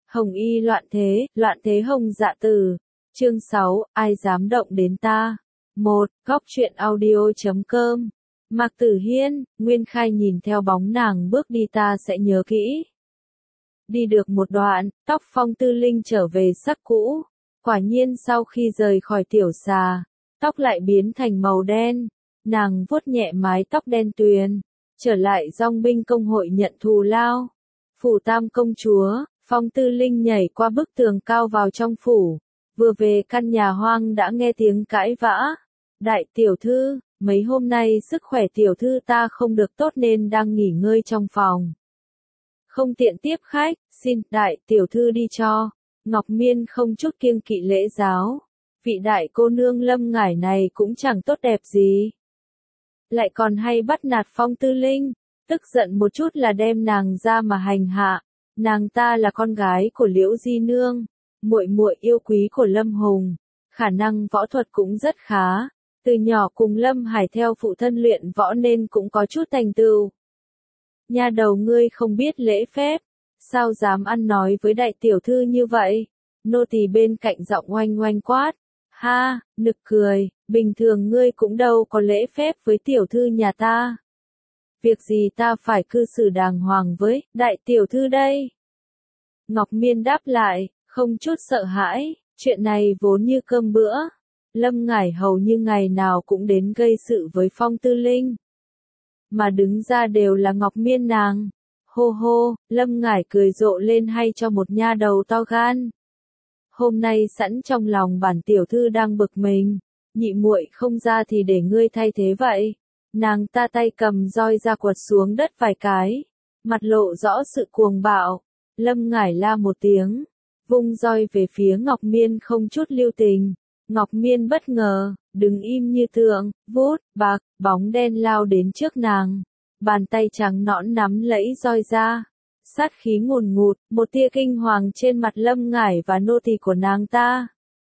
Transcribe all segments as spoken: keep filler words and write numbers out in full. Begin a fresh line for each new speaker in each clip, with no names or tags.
Hồng y loạn thế, loạn thế hồng dạ từ. Chương sáu, ai dám động đến ta? một. Góc truyện audio chấm com. Mạc Tử Hiên, Nguyên Khai nhìn theo bóng nàng bước đi ta sẽ nhớ kỹ. Đi được một đoạn, tóc Phong Tư Linh trở về sắc cũ. Quả nhiên sau khi rời khỏi tiểu xà, tóc lại biến thành màu đen. Nàng vuốt nhẹ mái tóc đen tuyền, trở lại dòng binh công hội nhận thù lao. Phủ Tam công chúa, Phong Tư Linh nhảy qua bức tường cao vào trong phủ. Vừa về căn nhà hoang đã nghe tiếng cãi vã. Đại tiểu thư, mấy hôm nay sức khỏe tiểu thư ta không được tốt nên đang nghỉ ngơi trong phòng. Không tiện tiếp khách, xin đại tiểu thư đi cho. Ngọc Miên không chút kiêng kỵ lễ giáo. Vị đại cô nương Lâm Ngải này cũng chẳng tốt đẹp gì. Lại còn hay bắt nạt Phong Tư Linh, tức giận một chút là đem nàng ra mà hành hạ. Nàng ta là con gái của Liễu Di Nương, muội muội yêu quý của Lâm Hùng, khả năng võ thuật cũng rất khá. Từ nhỏ cùng Lâm Hải theo phụ thân luyện võ nên cũng có chút thành tựu. Nha đầu ngươi không biết lễ phép, sao dám ăn nói với đại tiểu thư như vậy? Nô tỳ bên cạnh giọng oanh oanh quát. Ha, nực cười, bình thường ngươi cũng đâu có lễ phép với tiểu thư nhà ta. Việc gì ta phải cư xử đàng hoàng với đại tiểu thư đây? Ngọc Miên đáp lại, không chút sợ hãi, chuyện này vốn như cơm bữa. Lâm Ngải hầu như ngày nào cũng đến gây sự với Phong Tư Linh. Mà đứng ra đều là Ngọc Miên nàng. Hô hô, Lâm Ngải cười rộ lên hay cho một nha đầu to gan. Hôm nay sẵn trong lòng bản tiểu thư đang bực mình, nhị muội không ra thì để ngươi thay thế vậy. Nàng ta tay cầm roi ra quật xuống đất vài cái, mặt lộ rõ sự cuồng bạo. Lâm Ngải la một tiếng, vung roi về phía Ngọc Miên không chút lưu tình. Ngọc Miên bất ngờ, đứng im như tượng, vút, bạc, bóng đen lao đến trước nàng. Bàn tay trắng nõn nắm lẫy roi ra. Sát khí ngùn ngụt, một tia kinh hoàng trên mặt Lâm Ngải và nô tỳ của nàng ta.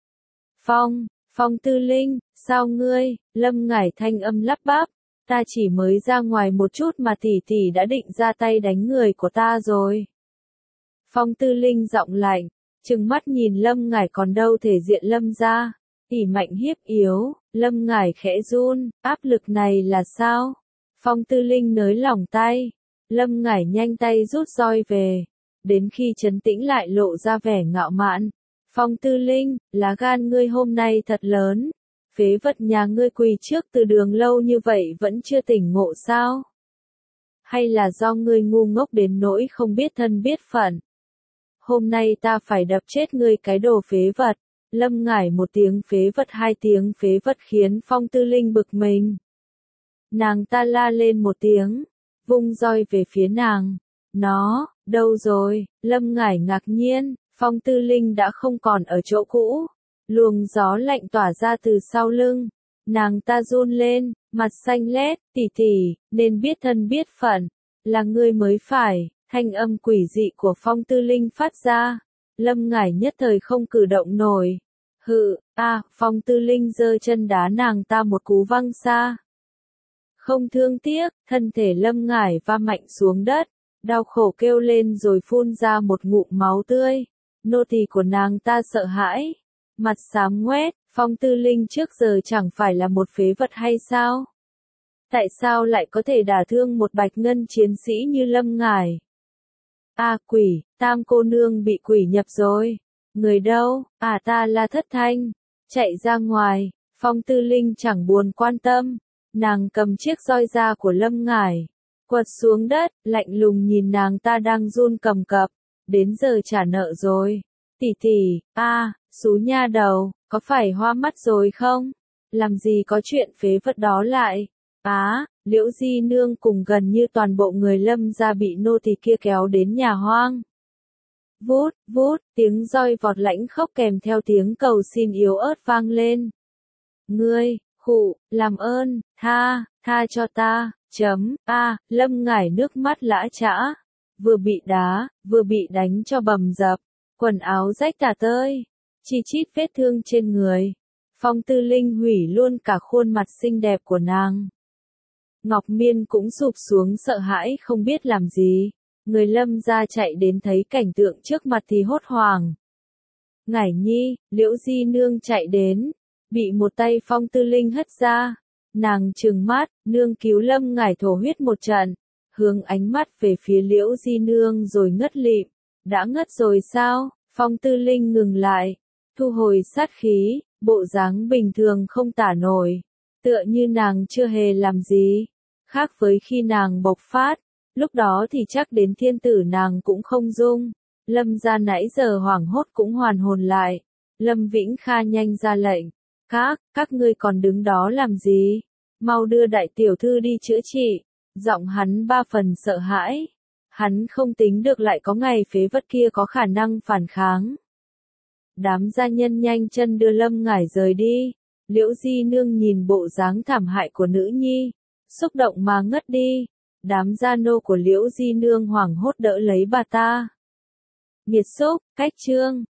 Phong, Phong Tư Linh, sao ngươi? Lâm Ngải thanh âm lắp bắp. Ta chỉ mới ra ngoài một chút mà tỷ tỷ đã định ra tay đánh người của ta rồi. Phong Tư Linh giọng lạnh, trừng mắt nhìn Lâm Ngải còn đâu thể diện Lâm ra. Tỷ mạnh hiếp yếu, Lâm Ngải khẽ run, áp lực này là sao? Phong Tư Linh nới lỏng tay, Lâm Ngải nhanh tay rút roi về, đến khi trấn tĩnh lại lộ ra vẻ ngạo mạn. Phong Tư Linh, lá gan ngươi hôm nay thật lớn, phế vật nhà ngươi quỳ trước từ đường lâu như vậy vẫn chưa tỉnh ngộ sao? Hay là do ngươi ngu ngốc đến nỗi không biết thân biết phận? Hôm nay ta phải đập chết ngươi cái đồ phế vật. Lâm Ngải một tiếng phế vật hai tiếng phế vật khiến Phong Tư Linh bực mình. Nàng ta la lên một tiếng, vung roi về phía nàng. Nó, đâu rồi? Lâm Ngải ngạc nhiên, Phong Tư Linh đã không còn ở chỗ cũ. Luồng gió lạnh tỏa ra từ sau lưng. Nàng ta run lên, mặt xanh lét, tỷ tỷ, nên biết thân biết phận, là ngươi mới phải. Thanh âm quỷ dị của Phong Tư Linh phát ra. Lâm Ngải nhất thời không cử động nổi. Hự, a, à, Phong Tư Linh giơ chân đá nàng ta một cú văng xa. Không thương tiếc, thân thể Lâm Ngải va mạnh xuống đất, đau khổ kêu lên rồi phun ra một ngụm máu tươi. Nô tỳ của nàng ta sợ hãi, mặt xám ngoét. Phong Tư Linh trước giờ chẳng phải là một phế vật hay sao? Tại sao lại có thể đả thương một bạch ngân chiến sĩ như Lâm Ngải? A à, quỷ, Tam cô nương bị quỷ nhập rồi. Người đâu? À ta là Thất Thanh. Chạy ra ngoài. Phong Tư Linh chẳng buồn quan tâm. Nàng cầm chiếc roi da của Lâm Ngải, quật xuống đất, lạnh lùng nhìn nàng ta đang run cầm cập. Đến giờ trả nợ rồi. Tỷ tỷ, a, à, xú nha đầu, có phải hoa mắt rồi không? Làm gì có chuyện phế vật đó lại? Á, à, Liễu Di Nương cùng gần như toàn bộ người Lâm gia bị nô tỳ kia kéo đến nhà hoang. Vút, vút, tiếng roi vọt lãnh khốc kèm theo tiếng cầu xin yếu ớt vang lên. Ngươi, khụ, làm ơn, tha, tha cho ta, chấm, a, à, Lâm Ngải nước mắt lã chã. Vừa bị đá, vừa bị đánh cho bầm dập, quần áo rách tả tơi, chi chít vết thương trên người. Phong Tư Linh hủy luôn cả khuôn mặt xinh đẹp của nàng. Ngọc Miên cũng sụp xuống sợ hãi không biết làm gì. Người Lâm gia chạy đến thấy cảnh tượng trước mặt thì hốt hoảng. Ngải Nhi, Liễu Di Nương chạy đến, bị một tay Phong Tư Linh hất ra. Nàng trừng mắt, nương cứu Lâm Ngải thổ huyết một trận, hướng ánh mắt về phía Liễu Di Nương rồi ngất lịm. Đã ngất rồi sao? Phong Tư Linh ngừng lại, thu hồi sát khí, bộ dáng bình thường không tả nổi, tựa như nàng chưa hề làm gì. Khác với khi nàng bộc phát, lúc đó thì chắc đến thiên tử nàng cũng không dung. Lâm gia nãy giờ hoảng hốt cũng hoàn hồn lại. Lâm Vĩnh Kha nhanh ra lệnh. Các, các ngươi còn đứng đó làm gì? Mau đưa đại tiểu thư đi chữa trị. Giọng hắn ba phần sợ hãi. Hắn không tính được lại có ngày phế vật kia có khả năng phản kháng. Đám gia nhân nhanh chân đưa Lâm Ngải rời đi. Liễu Di Nương nhìn bộ dáng thảm hại của nữ nhi, xúc động mà ngất đi. Đám gia nô của Liễu Di Nương hoảng hốt đỡ lấy bà ta. Nghiệt xúc, cách chương.